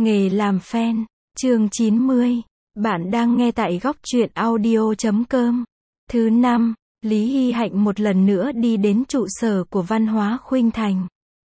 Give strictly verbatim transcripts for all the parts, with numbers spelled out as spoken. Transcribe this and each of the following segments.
Nghề làm fan, chương chín mươi. Bạn đang nghe tại góc truyện audio chấm com. Thứ năm, Lý Hy Hạnh một lần nữa đi đến trụ sở của Văn hóa Khuynh Thành.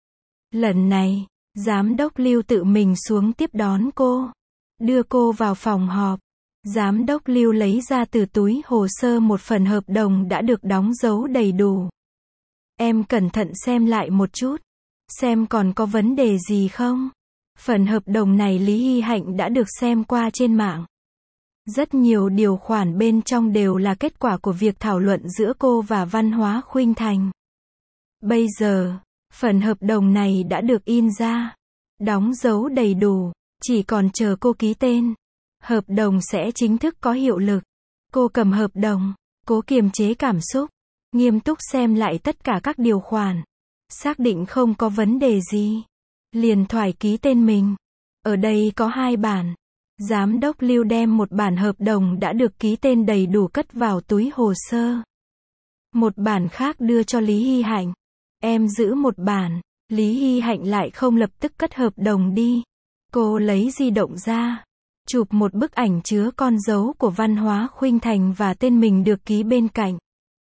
Lần này, Giám đốc Lưu tự mình xuống tiếp đón cô, đưa cô vào phòng họp. Giám đốc Lưu lấy ra từ túi hồ sơ một phần hợp đồng đã được đóng dấu đầy đủ. Em cẩn thận xem lại một chút, xem còn có vấn đề gì không. Phần hợp đồng này Lý Hy Hạnh đã được xem qua trên mạng. Rất nhiều điều khoản bên trong đều là kết quả của việc thảo luận giữa cô và Văn hóa Khuynh Thành. Bây giờ, phần hợp đồng này đã được in ra, đóng dấu đầy đủ, chỉ còn chờ cô ký tên. Hợp đồng sẽ chính thức có hiệu lực. Cô cầm hợp đồng, cố kiềm chế cảm xúc, nghiêm túc xem lại tất cả các điều khoản, xác định không có vấn đề gì, liền thoải ký tên mình. Ở đây có hai bản. Giám đốc Lưu đem một bản hợp đồng đã được ký tên đầy đủ cất vào túi hồ sơ. Một bản khác đưa cho Lý Hy Hạnh. Em giữ một bản. Lý Hy Hạnh lại không lập tức cất hợp đồng đi. Cô lấy di động ra, chụp một bức ảnh chứa con dấu của Văn hóa Khuynh Thành và tên mình được ký bên cạnh.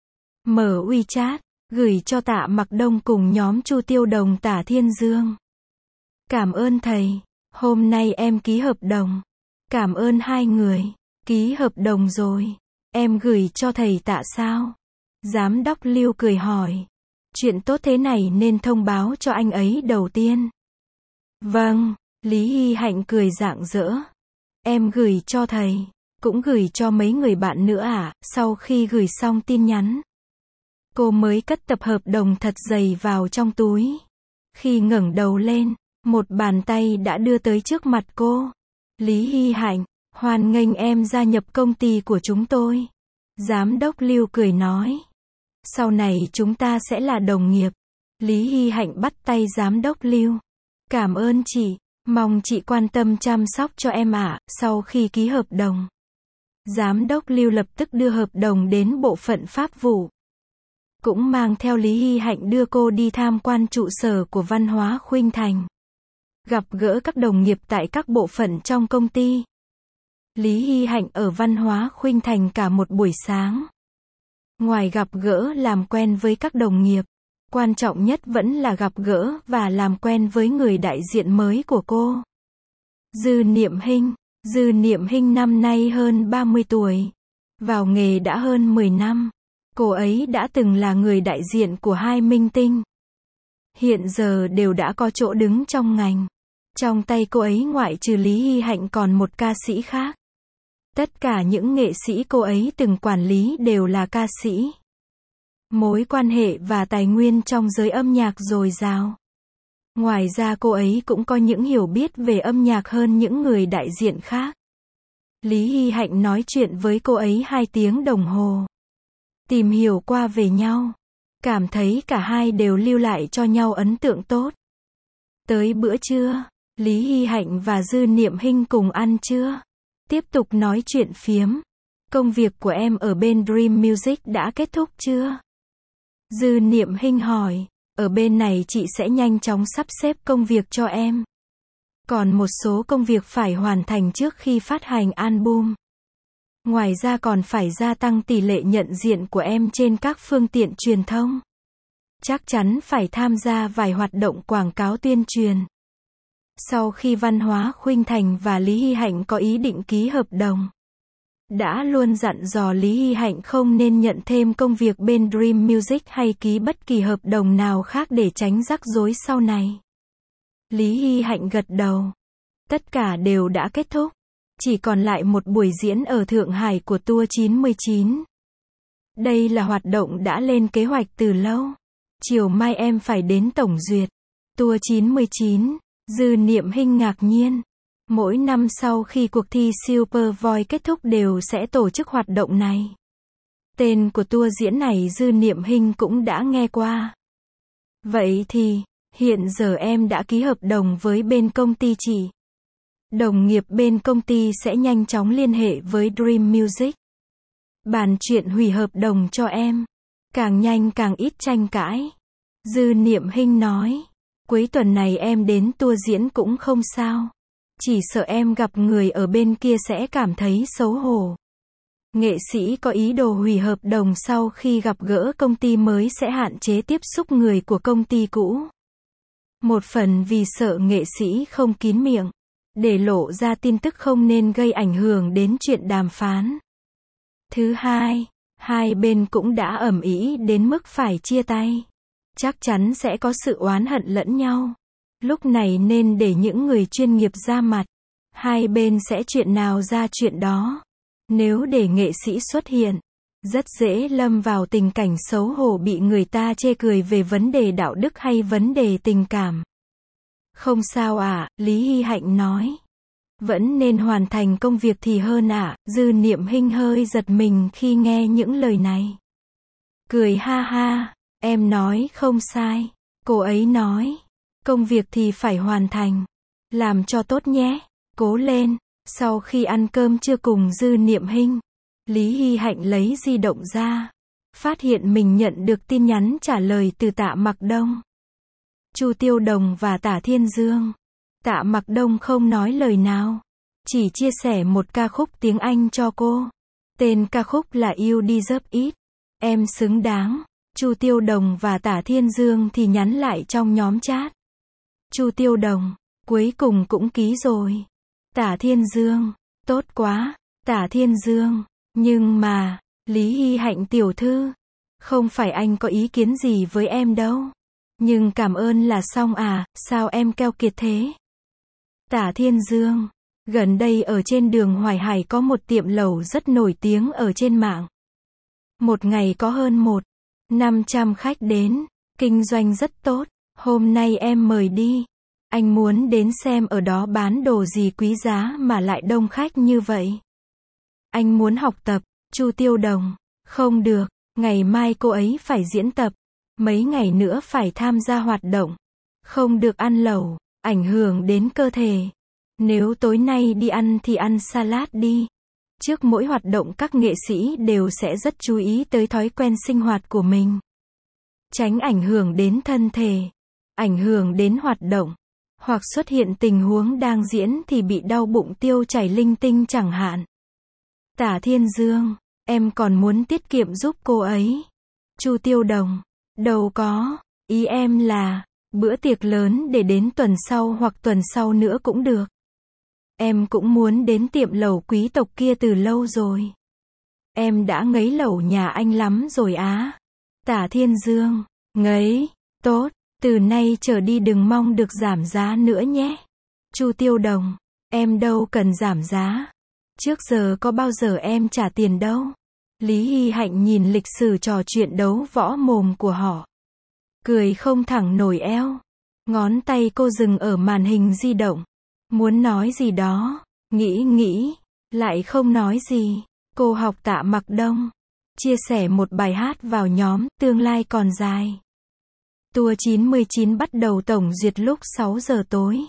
Mở WeChat, gửi cho Tạ Mặc Đông cùng nhóm Chu Tiêu Đồng Tả Thiên Dương. Cảm ơn thầy, hôm nay em ký hợp đồng. Cảm ơn hai người, ký hợp đồng rồi, em gửi cho thầy Tạ sao? Giám đốc Lưu cười hỏi. Chuyện tốt thế này nên thông báo cho anh ấy đầu tiên. Vâng, Lý Hy Hạnh cười rạng rỡ. Em gửi cho thầy, cũng gửi cho mấy người bạn nữa à? Sau khi gửi xong tin nhắn, cô mới cất tập hợp đồng thật dày vào trong túi. Khi ngẩng đầu lên, một bàn tay đã đưa tới trước mặt cô. Lý Hy Hạnh, hoan nghênh em gia nhập công ty của chúng tôi. Giám đốc Lưu cười nói. Sau này chúng ta sẽ là đồng nghiệp. Lý Hy Hạnh bắt tay giám đốc Lưu. Cảm ơn chị, mong chị quan tâm chăm sóc cho em ạ. Sau khi ký hợp đồng, giám đốc Lưu lập tức đưa hợp đồng đến bộ phận pháp vụ. Cũng mang theo Lý Hy Hạnh đưa cô đi tham quan trụ sở của Văn hóa Khuynh Thành. Gặp gỡ các đồng nghiệp tại các bộ phận trong công ty. Lý Hy Hạnh ở Văn hóa Khuynh Thành cả một buổi sáng. Ngoài gặp gỡ làm quen với các đồng nghiệp, quan trọng nhất vẫn là gặp gỡ và làm quen với người đại diện mới của cô. Dư Niệm Hinh. Dư Niệm Hinh năm nay hơn ba mươi tuổi. Vào nghề đã hơn mười năm. Cô ấy đã từng là người đại diện của hai minh tinh. Hiện giờ đều đã có chỗ đứng trong ngành. Trong tay cô ấy ngoại trừ Lý Hy Hạnh còn một ca sĩ khác. Tất cả những nghệ sĩ cô ấy từng quản lý đều là ca sĩ. Mối quan hệ và tài nguyên trong giới âm nhạc dồi dào. Ngoài ra cô ấy cũng có những hiểu biết về âm nhạc hơn những người đại diện khác. Lý Hy Hạnh nói chuyện với cô ấy hai tiếng đồng hồ. Tìm hiểu qua về nhau. Cảm thấy cả hai đều lưu lại cho nhau ấn tượng tốt. Tới bữa trưa, Lý Hy Hạnh và Dư Niệm Hinh cùng ăn trưa. Tiếp tục nói chuyện phiếm. Công việc của em ở bên Dream Music đã kết thúc chưa? Dư Niệm Hinh hỏi. Ở bên này chị sẽ nhanh chóng sắp xếp công việc cho em. Còn một số công việc phải hoàn thành trước khi phát hành album. Ngoài ra còn phải gia tăng tỷ lệ nhận diện của em trên các phương tiện truyền thông. Chắc chắn phải tham gia vài hoạt động quảng cáo tuyên truyền. Sau khi Văn hóa Khuynh Thành và Lý Hy Hạnh có ý định ký hợp đồng, đã luôn dặn dò Lý Hy Hạnh không nên nhận thêm công việc bên Dream Music hay ký bất kỳ hợp đồng nào khác để tránh rắc rối sau này. Lý Hy Hạnh gật đầu. Tất cả đều đã kết thúc. Chỉ còn lại một buổi diễn ở Thượng Hải của Tour chín mươi chín. Đây là hoạt động đã lên kế hoạch từ lâu. Chiều mai em phải đến tổng duyệt. Tour chín mươi chín. Dư Niệm Hinh ngạc nhiên. Mỗi năm sau khi cuộc thi Super Voice kết thúc đều sẽ tổ chức hoạt động này. Tên của tour diễn này Dư Niệm Hinh cũng đã nghe qua. Vậy thì, hiện giờ em đã ký hợp đồng với bên công ty chị. Đồng nghiệp bên công ty sẽ nhanh chóng liên hệ với Dream Music. Bàn chuyện hủy hợp đồng cho em. Càng nhanh càng ít tranh cãi. Dư Niệm Hinh nói. Cuối tuần này em đến tour diễn cũng không sao. Chỉ sợ em gặp người ở bên kia sẽ cảm thấy xấu hổ. Nghệ sĩ có ý đồ hủy hợp đồng sau khi gặp gỡ công ty mới sẽ hạn chế tiếp xúc người của công ty cũ. Một phần vì sợ nghệ sĩ không kín miệng, để lộ ra tin tức không nên gây ảnh hưởng đến chuyện đàm phán. Thứ hai, hai bên cũng đã ầm ĩ đến mức phải chia tay. Chắc chắn sẽ có sự oán hận lẫn nhau. Lúc này nên để những người chuyên nghiệp ra mặt. Hai bên sẽ chuyện nào ra chuyện đó. Nếu để nghệ sĩ xuất hiện, rất dễ lâm vào tình cảnh xấu hổ bị người ta chê cười về vấn đề đạo đức hay vấn đề tình cảm. Không sao ạ, à, Lý Hy Hạnh nói. Vẫn nên hoàn thành công việc thì hơn ạ, à. Dư Niệm Hinh hơi giật mình khi nghe những lời này. Cười ha ha, em nói không sai. Cô ấy nói, công việc thì phải hoàn thành. Làm cho tốt nhé, cố lên. Sau khi ăn cơm trưa cùng Dư Niệm Hinh, Lý Hy Hạnh lấy di động ra. Phát hiện mình nhận được tin nhắn trả lời từ Tạ Mặc Đông, Chu Tiêu Đồng và Tả Thiên Dương. Tạ Mặc Đông không nói lời nào, chỉ chia sẻ một ca khúc tiếng Anh cho cô. Tên ca khúc là You Deserve It, em xứng đáng. Chu Tiêu Đồng và Tả Thiên Dương thì nhắn lại trong nhóm chat. Chu Tiêu Đồng, cuối cùng cũng ký rồi. Tả Thiên Dương, tốt quá. Tả Thiên Dương, nhưng mà, Lý Hy Hạnh tiểu thư, không phải anh có ý kiến gì với em đâu. Nhưng cảm ơn là xong à, sao em keo kiệt thế? Tả Thiên Dương, gần đây ở trên đường Hoài Hải có một tiệm lẩu rất nổi tiếng ở trên mạng. Một ngày có hơn một, năm trăm khách đến, kinh doanh rất tốt. Hôm nay em mời đi. Anh muốn đến xem ở đó bán đồ gì quý giá mà lại đông khách như vậy. Anh muốn học tập. Chu Tiêu Đồng, không được, ngày mai cô ấy phải diễn tập. Mấy ngày nữa phải tham gia hoạt động. Không được ăn lẩu, ảnh hưởng đến cơ thể. Nếu tối nay đi ăn thì ăn salad đi. Trước mỗi hoạt động các nghệ sĩ đều sẽ rất chú ý tới thói quen sinh hoạt của mình. Tránh ảnh hưởng đến thân thể, ảnh hưởng đến hoạt động, hoặc xuất hiện tình huống đang diễn thì bị đau bụng tiêu chảy linh tinh chẳng hạn. Tả Thiên Dương, em còn muốn tiết kiệm giúp cô ấy. Chu Tiêu Đồng, đâu có, ý em là, bữa tiệc lớn để đến tuần sau hoặc tuần sau nữa cũng được. Em cũng muốn đến tiệm lẩu quý tộc kia từ lâu rồi. Em đã ngấy lẩu nhà anh lắm rồi á. Tả Thiên Dương, ngấy, tốt, từ nay trở đi đừng mong được giảm giá nữa nhé. Chu Tiêu Đồng, em đâu cần giảm giá. Trước giờ có bao giờ em trả tiền đâu. Lý Hy Hạnh nhìn lịch sử trò chuyện đấu võ mồm của họ. Cười không thẳng nổi eo. Ngón tay cô dừng ở màn hình di động. Muốn nói gì đó, nghĩ nghĩ, lại không nói gì. Cô học Tạ Mặc Đông. Chia sẻ một bài hát vào nhóm, tương lai còn dài. Tour chín mươi chín bắt đầu tổng duyệt lúc sáu giờ tối.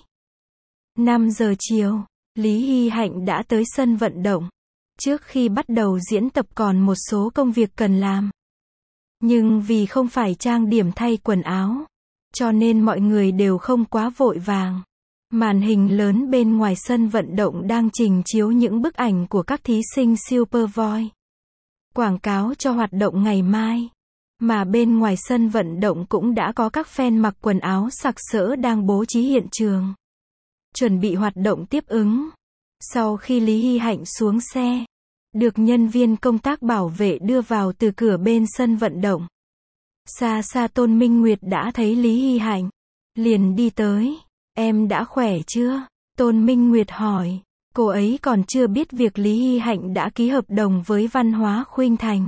năm giờ chiều, Lý Hy Hạnh đã tới sân vận động. Trước khi bắt đầu diễn tập còn một số công việc cần làm. Nhưng vì không phải trang điểm thay quần áo, cho nên mọi người đều không quá vội vàng. Màn hình lớn bên ngoài sân vận động đang trình chiếu những bức ảnh của các thí sinh Super Voice. Quảng cáo cho hoạt động ngày mai. Mà bên ngoài sân vận động cũng đã có các fan mặc quần áo sặc sỡ đang bố trí hiện trường. Chuẩn bị hoạt động tiếp ứng. Sau khi Lý Hy Hạnh xuống xe, được nhân viên công tác bảo vệ đưa vào từ cửa bên sân vận động. Xa xa Tôn Minh Nguyệt đã thấy Lý Hy Hạnh, liền đi tới. Em đã khỏe chưa? Tôn Minh Nguyệt hỏi. Cô ấy còn chưa biết việc Lý Hy Hạnh đã ký hợp đồng với Văn hóa Khuynh Thành.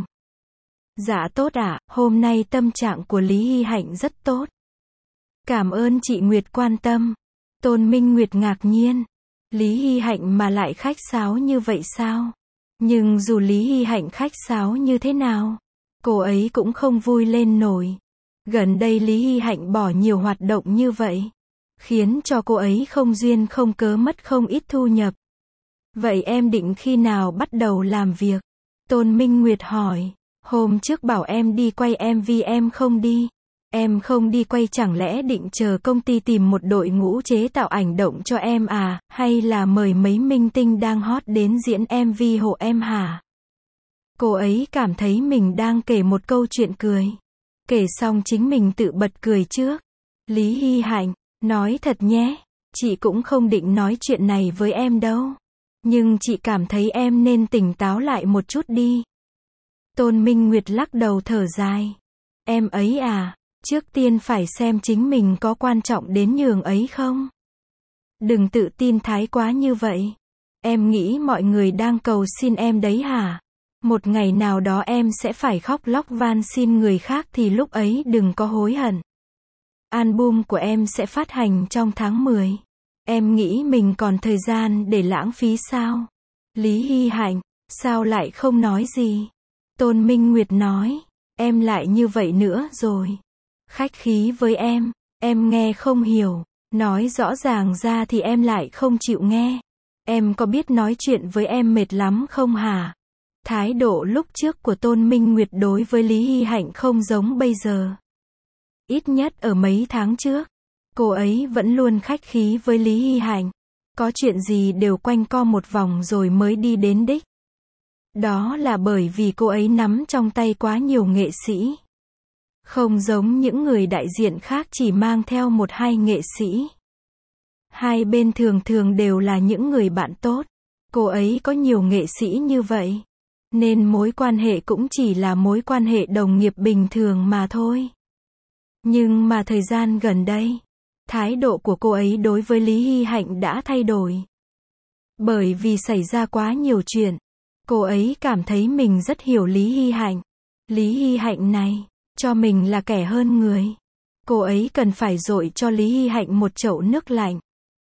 Dạ tốt ạ, à, hôm nay tâm trạng của Lý Hy Hạnh rất tốt. Cảm ơn chị Nguyệt quan tâm. Tôn Minh Nguyệt ngạc nhiên. Lý Hy Hạnh mà lại khách sáo như vậy sao? Nhưng dù Lý Hy Hạnh khách sáo như thế nào, cô ấy cũng không vui lên nổi. Gần đây Lý Hy Hạnh bỏ nhiều hoạt động như vậy, khiến cho cô ấy không duyên không cớ mất không ít thu nhập. Vậy em định khi nào bắt đầu làm việc? Tôn Minh Nguyệt hỏi. Hôm trước bảo em đi quay em vê em không đi. Em không đi quay chẳng lẽ định chờ công ty tìm một đội ngũ chế tạo ảnh động cho em à, hay là mời mấy minh tinh đang hot đến diễn em vê hộ em hả? Cô ấy cảm thấy mình đang kể một câu chuyện cười. Kể xong chính mình tự bật cười trước. Lý Hy Hạnh, nói thật nhé, chị cũng không định nói chuyện này với em đâu. Nhưng chị cảm thấy em nên tỉnh táo lại một chút đi. Tôn Minh Nguyệt lắc đầu thở dài. Em ấy à, trước tiên phải xem chính mình có quan trọng đến nhường ấy không. Đừng tự tin thái quá như vậy. Em nghĩ mọi người đang cầu xin em đấy hả? Một ngày nào đó em sẽ phải khóc lóc van xin người khác thì lúc ấy đừng có hối hận. Album của em sẽ phát hành trong tháng mười. Em nghĩ mình còn thời gian để lãng phí sao? Lý Hy Hạnh, sao lại không nói gì? Tôn Minh Nguyệt nói, em lại như vậy nữa rồi. Khách khí với em, em nghe không hiểu, nói rõ ràng ra thì em lại không chịu nghe. Em có biết nói chuyện với em mệt lắm không hả? Thái độ lúc trước của Tôn Minh Nguyệt đối với Lý Hy Hạnh không giống bây giờ. Ít nhất ở mấy tháng trước, cô ấy vẫn luôn khách khí với Lý Hy Hạnh. Có chuyện gì đều quanh co một vòng rồi mới đi đến đích. Đó là bởi vì cô ấy nắm trong tay quá nhiều nghệ sĩ. Không giống những người đại diện khác chỉ mang theo một hai nghệ sĩ. Hai bên thường thường đều là những người bạn tốt. Cô ấy có nhiều nghệ sĩ như vậy. Nên mối quan hệ cũng chỉ là mối quan hệ đồng nghiệp bình thường mà thôi. Nhưng mà thời gian gần đây, thái độ của cô ấy đối với Lý Hy Hạnh đã thay đổi. Bởi vì xảy ra quá nhiều chuyện, cô ấy cảm thấy mình rất hiểu Lý Hy Hạnh. Lý Hy Hạnh này, cho mình là kẻ hơn người. Cô ấy cần phải dội cho Lý Hy Hạnh một chậu nước lạnh.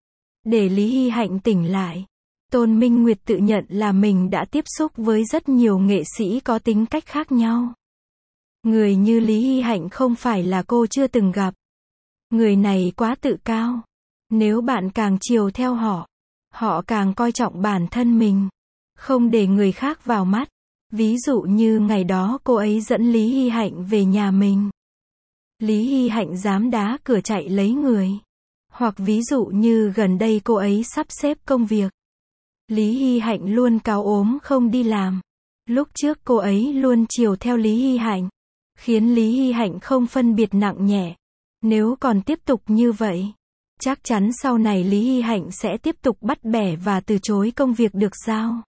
Để Lý Hy Hạnh tỉnh lại. Tôn Minh Nguyệt tự nhận là mình đã tiếp xúc với rất nhiều nghệ sĩ có tính cách khác nhau. Người như Lý Hy Hạnh không phải là cô chưa từng gặp. Người này quá tự cao. Nếu bạn càng chiều theo họ, họ càng coi trọng bản thân mình, không để người khác vào mắt. Ví dụ như ngày đó cô ấy dẫn Lý Hy Hạnh về nhà mình. Lý Hy Hạnh dám đá cửa chạy lấy người. Hoặc ví dụ như gần đây cô ấy sắp xếp công việc. Lý Hy Hạnh luôn cáu ốm không đi làm. Lúc trước cô ấy luôn chiều theo Lý Hy Hạnh, khiến Lý Hy Hạnh không phân biệt nặng nhẹ. Nếu còn tiếp tục như vậy, chắc chắn sau này Lý Hy Hạnh sẽ tiếp tục bắt bẻ và từ chối công việc được giao.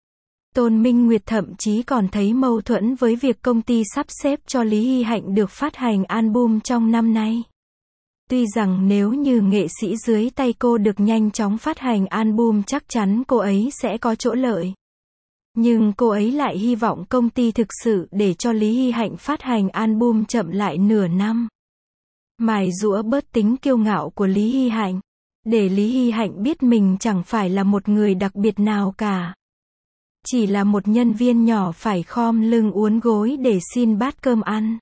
Tôn Minh Nguyệt thậm chí còn thấy mâu thuẫn với việc công ty sắp xếp cho Lý Hy Hạnh được phát hành album trong năm nay. Tuy rằng nếu như nghệ sĩ dưới tay cô được nhanh chóng phát hành album chắc chắn cô ấy sẽ có chỗ lợi. Nhưng cô ấy lại hy vọng công ty thực sự để cho Lý Hy Hạnh phát hành album chậm lại nửa năm. Mài giũa bớt tính kiêu ngạo của Lý Hy Hạnh. Để Lý Hy Hạnh biết mình chẳng phải là một người đặc biệt nào cả. Chỉ là một nhân viên nhỏ phải khom lưng uốn gối để xin bát cơm ăn.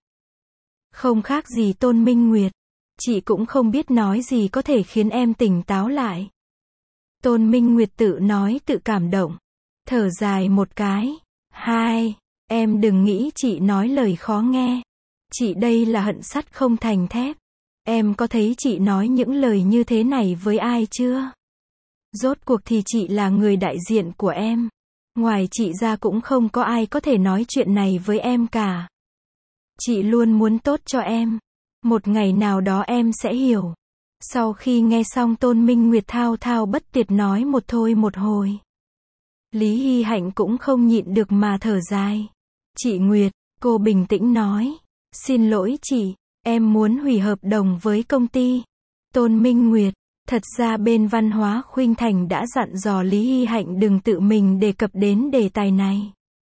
Không khác gì Tôn Minh Nguyệt. Chị cũng không biết nói gì có thể khiến em tỉnh táo lại. Tôn Minh Nguyệt tự nói tự cảm động. Thở dài một cái. Hai, em đừng nghĩ chị nói lời khó nghe. Chị đây là hận sắt không thành thép. Em có thấy chị nói những lời như thế này với ai chưa? Rốt cuộc thì chị là người đại diện của em. Ngoài chị ra cũng không có ai có thể nói chuyện này với em cả. Chị luôn muốn tốt cho em. Một ngày nào đó em sẽ hiểu. Sau khi nghe xong Tôn Minh Nguyệt thao thao bất tuyệt nói một thôi một hồi. Lý Hy Hạnh cũng không nhịn được mà thở dài. Chị Nguyệt, cô bình tĩnh nói. Xin lỗi chị, em muốn hủy hợp đồng với công ty. Tôn Minh Nguyệt, thật ra bên Văn hóa Khuynh Thành đã dặn dò Lý Hy Hạnh đừng tự mình đề cập đến đề tài này.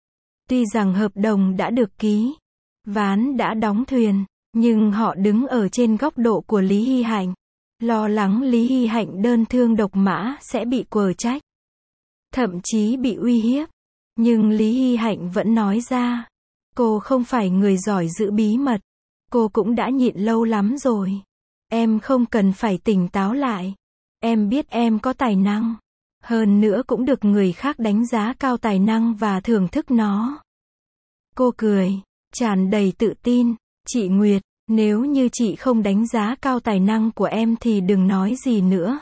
Tuy rằng hợp đồng đã được ký, ván đã đóng thuyền, nhưng họ đứng ở trên góc độ của Lý Hy Hạnh, lo lắng Lý Hy Hạnh đơn thương độc mã sẽ bị quở trách, thậm chí bị uy hiếp. Nhưng Lý Hy Hạnh vẫn nói ra, cô không phải người giỏi giữ bí mật, cô cũng đã nhịn lâu lắm rồi. Em không cần phải tỉnh táo lại. Em biết em có tài năng, hơn nữa cũng được người khác đánh giá cao tài năng và thưởng thức nó. Cô cười, tràn đầy tự tin. Chị Nguyệt, Nếu như chị không đánh giá cao tài năng của em thì đừng nói gì nữa.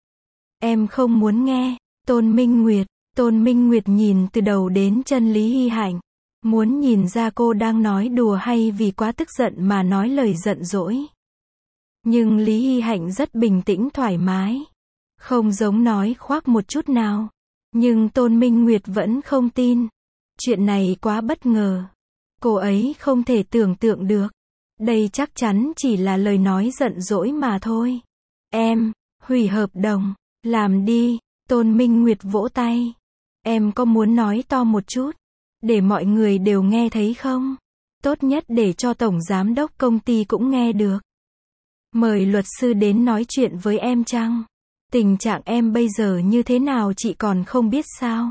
Em không muốn nghe. Tôn Minh Nguyệt. Tôn Minh Nguyệt nhìn từ đầu đến chân Lý Hy Hạnh. Muốn nhìn ra cô đang nói đùa hay vì quá tức giận mà nói lời giận dỗi. Nhưng Lý Hy Hạnh rất bình tĩnh thoải mái. Không giống nói khoác một chút nào. Nhưng Tôn Minh Nguyệt vẫn không tin. Chuyện này quá bất ngờ. Cô ấy không thể tưởng tượng được. Đây chắc chắn chỉ là lời nói giận dỗi mà thôi. Em, hủy hợp đồng. Làm đi. Tôn Minh Nguyệt vỗ tay. Em có muốn nói to một chút? Để mọi người đều nghe thấy không? Tốt nhất để cho tổng giám đốc công ty cũng nghe được. Mời luật sư đến nói chuyện với em chăng? Tình trạng em bây giờ như thế nào chị còn không biết sao?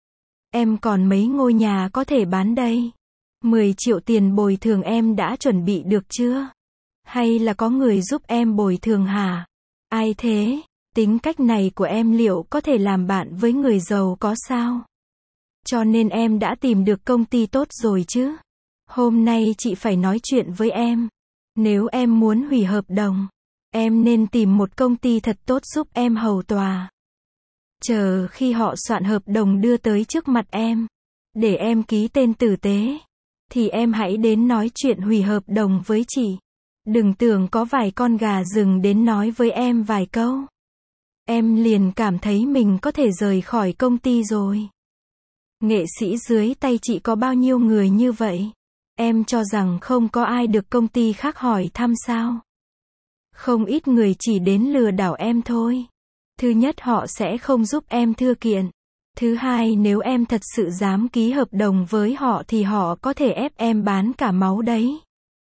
Em còn mấy ngôi nhà có thể bán đây? mười triệu tiền bồi thường em đã chuẩn bị được chưa? Hay là có người giúp em bồi thường hả? Ai thế? Tính cách này của em liệu có thể làm bạn với người giàu có sao? Cho nên em đã tìm được công ty tốt rồi chứ? Hôm nay chị phải nói chuyện với em. Nếu em muốn hủy hợp đồng, em nên tìm một công ty thật tốt giúp em hầu tòa. Chờ khi họ soạn hợp đồng đưa tới trước mặt em, để em ký tên tử tế, thì em hãy đến nói chuyện hủy hợp đồng với chị. Đừng tưởng có vài con gà rừng đến nói với em vài câu. Em liền cảm thấy mình có thể rời khỏi công ty rồi. Nghệ sĩ dưới tay chị có bao nhiêu người như vậy? Em cho rằng không có ai được công ty khác hỏi thăm sao? Không ít người chỉ đến lừa đảo em thôi. Thứ nhất, họ sẽ không giúp em thư kiện. Thứ hai, nếu em thật sự dám ký hợp đồng với họ thì họ có thể ép em bán cả máu đấy.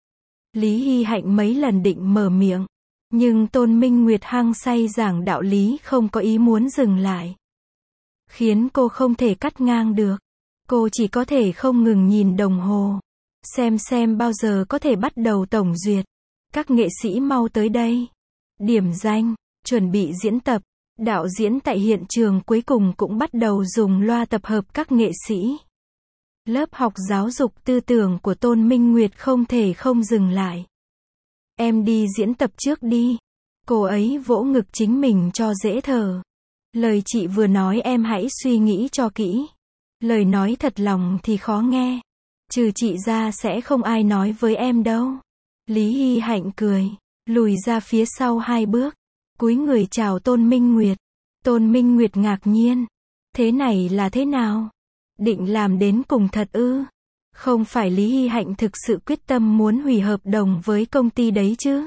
Lý Hy Hạnh mấy lần định mở miệng, nhưng Tôn Minh Nguyệt hăng say giảng đạo lý không có ý muốn dừng lại. Khiến cô không thể cắt ngang được. Cô chỉ có thể không ngừng nhìn đồng hồ. Xem xem bao giờ có thể bắt đầu tổng duyệt. Các nghệ sĩ mau tới đây. Điểm danh, chuẩn bị diễn tập. Đạo diễn tại hiện trường cuối cùng cũng bắt đầu dùng loa tập hợp các nghệ sĩ. Lớp học giáo dục tư tưởng của Tôn Minh Nguyệt không thể không dừng lại. Em đi diễn tập trước đi. Cô ấy vỗ ngực chính mình cho dễ thở. Lời chị vừa nói em hãy suy nghĩ cho kỹ. Lời nói thật lòng thì khó nghe. Trừ chị ra sẽ không ai nói với em đâu. Lý Hy Hạnh cười, lùi ra phía sau hai bước, cúi người chào Tôn Minh Nguyệt. Tôn Minh Nguyệt ngạc nhiên. Thế này là thế nào? Định làm đến cùng thật ư? Không phải Lý Hy Hạnh thực sự quyết tâm muốn hủy hợp đồng với công ty đấy chứ?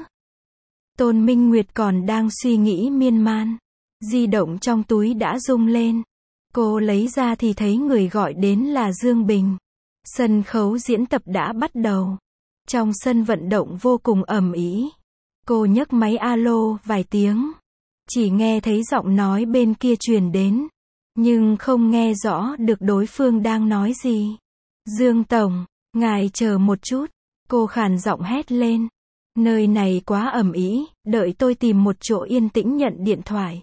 Tôn Minh Nguyệt còn đang suy nghĩ miên man. Di động trong túi đã rung lên. Cô lấy ra thì thấy người gọi đến là Dương Bình. Sân khấu diễn tập đã bắt đầu. Trong sân vận động vô cùng ầm ĩ. Cô nhấc máy alo vài tiếng. Chỉ nghe thấy giọng nói bên kia truyền đến. Nhưng không nghe rõ được đối phương đang nói gì. Dương Tổng, ngài chờ một chút. Cô khàn giọng hét lên. Nơi này quá ầm ĩ, đợi tôi tìm một chỗ yên tĩnh nhận điện thoại.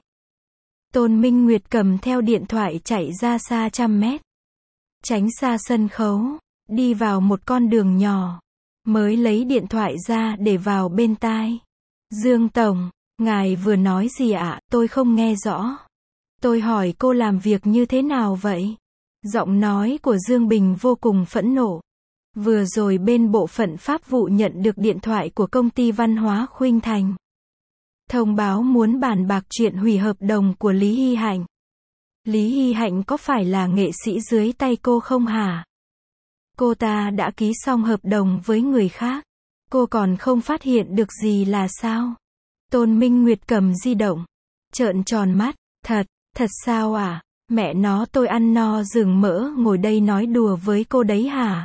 Tôn Minh Nguyệt cầm theo điện thoại chạy ra xa trăm mét. Tránh xa sân khấu, đi vào một con đường nhỏ. Mới lấy điện thoại ra để vào bên tai. Dương Tổng, ngài vừa nói gì ạ? Tôi không nghe rõ. Tôi hỏi cô làm việc như thế nào vậy? Giọng nói của Dương Bình vô cùng phẫn nộ. Vừa rồi bên bộ phận pháp vụ nhận được điện thoại của công ty văn hóa Khuynh Thành. Thông báo muốn bàn bạc chuyện hủy hợp đồng của Lý Hy Hạnh. Lý Hy Hạnh có phải là nghệ sĩ dưới tay cô không hả? Cô ta đã ký xong hợp đồng với người khác. Cô còn không phát hiện được gì là sao? Tôn Minh Nguyệt cầm di động. Trợn tròn mắt. Thật, thật sao à? Mẹ nó tôi ăn no rừng mỡ ngồi đây nói đùa với cô đấy hả?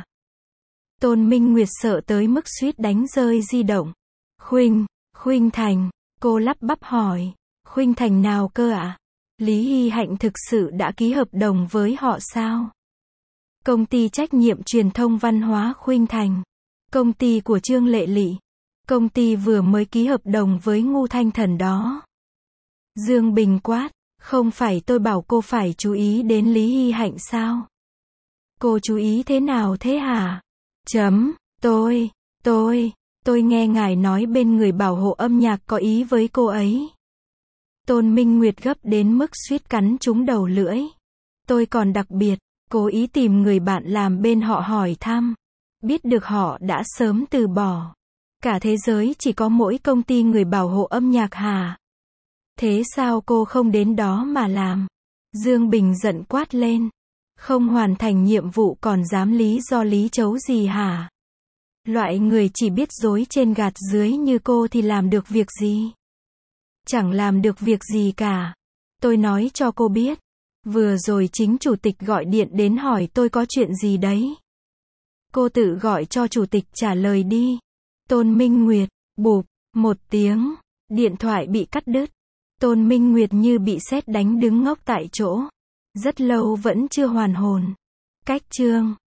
Tôn Minh Nguyệt sợ tới mức suýt đánh rơi di động. Khuynh, Khuynh Thành. Cô lắp bắp hỏi. Khuynh Thành nào cơ ạ? À? Lý Hy Hạnh thực sự đã ký hợp đồng với họ sao? Công ty trách nhiệm truyền thông văn hóa Khuynh Thành. Công ty của Trương Lệ Lị. Công ty vừa mới ký hợp đồng với Ngu Thanh Thần đó. Dương Bình quát. Không phải tôi bảo cô phải chú ý đến Lý Hy Hạnh sao? Cô chú ý thế nào thế hả? Chấm. Tôi, tôi, Tôi nghe ngài nói bên người bảo hộ âm nhạc có ý với cô ấy. Tôn Minh Nguyệt gấp đến mức suýt cắn trúng đầu lưỡi. Tôi còn đặc biệt, cố ý tìm người bạn làm bên họ hỏi thăm. Biết được họ đã sớm từ bỏ. Cả thế giới chỉ có mỗi công ty người bảo hộ âm nhạc hả? Thế sao cô không đến đó mà làm? Dương Bình giận quát lên. Không hoàn thành nhiệm vụ còn dám lý do lý chấu gì hả? Loại người chỉ biết dối trên gạt dưới như cô thì làm được việc gì? Chẳng làm được việc gì cả. Tôi nói cho cô biết. Vừa rồi chính chủ tịch gọi điện đến hỏi tôi có chuyện gì đấy. Cô tự gọi cho chủ tịch trả lời đi. Tôn Minh Nguyệt, bụp, một tiếng, điện thoại bị cắt đứt. Tôn Minh Nguyệt như bị sét đánh đứng ngốc tại chỗ. Rất lâu vẫn chưa hoàn hồn. Cách chương